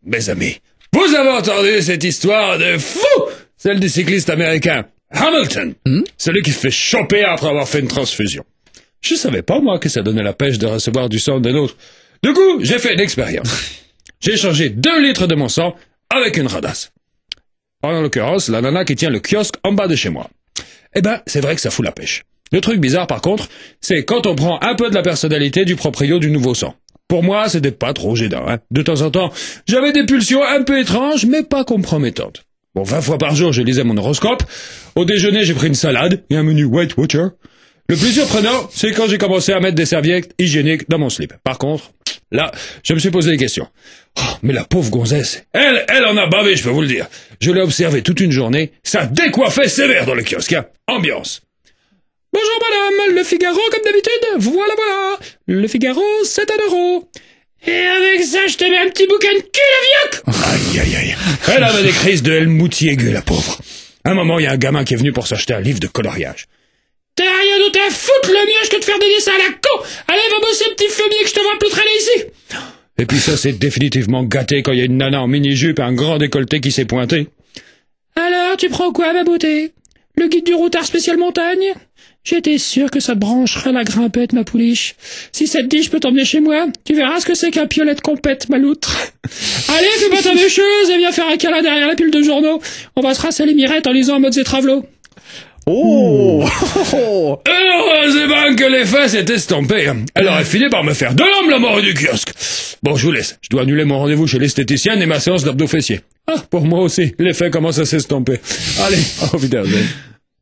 Mes amis, vous avez entendu cette histoire de fou, celle du cycliste américain Hamilton, celui qui se fait choper après avoir fait une transfusion. Je savais pas, moi, que ça donnait la pêche de recevoir du sang d'un autre. Du coup, j'ai fait une expérience. J'ai échangé 2 litres de mon sang avec une radasse. En l'occurrence, la nana qui tient le kiosque en bas de chez moi. Eh ben, c'est vrai que ça fout la pêche. Le truc bizarre, par contre, c'est quand on prend un peu de la personnalité du proprio du nouveau sang. Pour moi, c'était pas trop gênant, hein. De temps en temps, j'avais des pulsions un peu étranges, mais pas compromettantes. Bon, 20 fois par jour, je lisais mon horoscope. Au déjeuner, j'ai pris une salade et un menu Weight Watcher. Le plus surprenant, c'est quand j'ai commencé à mettre des serviettes hygiéniques dans mon slip. Par contre, là, je me suis posé des questions. Oh, mais la pauvre gonzesse, elle en a bavé, je peux vous le dire. Je l'ai observée toute une journée, ça décoiffait sévère dans le kiosque, hein. Ambiance. Bonjour madame, le Figaro comme d'habitude, voilà. Le Figaro, c'est 1 €. Et avec ça, je te mets un petit bouquin de cul, la vioque. Aïe. Elle avait des crises de helmoutis aigus, la pauvre. À un moment, il y a un gamin qui est venu pour s'acheter un livre de coloriage. T'as rien d'autre à foutre, le mieux que de faire des dessins à la con. Allez, va bosser, petit fumier, que je te vois plus traîner ici. Et puis ça, c'est définitivement gâté quand il y a une nana en mini-jupe et un grand décolleté qui s'est pointé. Alors, tu prends quoi, ma beauté? Le guide du routard spécial montagne? J'étais sûr que ça te brancherait la grimpette, ma pouliche. Si ça te dit, je peux t'emmener chez moi. Tu verras ce que c'est qu'un piolet de compète, ma loutre. Allez, fais pas ta bêcheuse et viens faire un câlin derrière la pile de journaux. On va se rasser les mirettes en lisant en mode Zétravelot. Oh. Heureusement que l'effet s'est estompé. Elle aurait fini par me faire de l'homme la mort du kiosque. Bon, je vous laisse. Je dois annuler mon rendez-vous chez l'esthéticienne et ma séance d'abdos fessiers. Ah, pour moi aussi, l'effet commence à s'estomper. Allez, au revoir.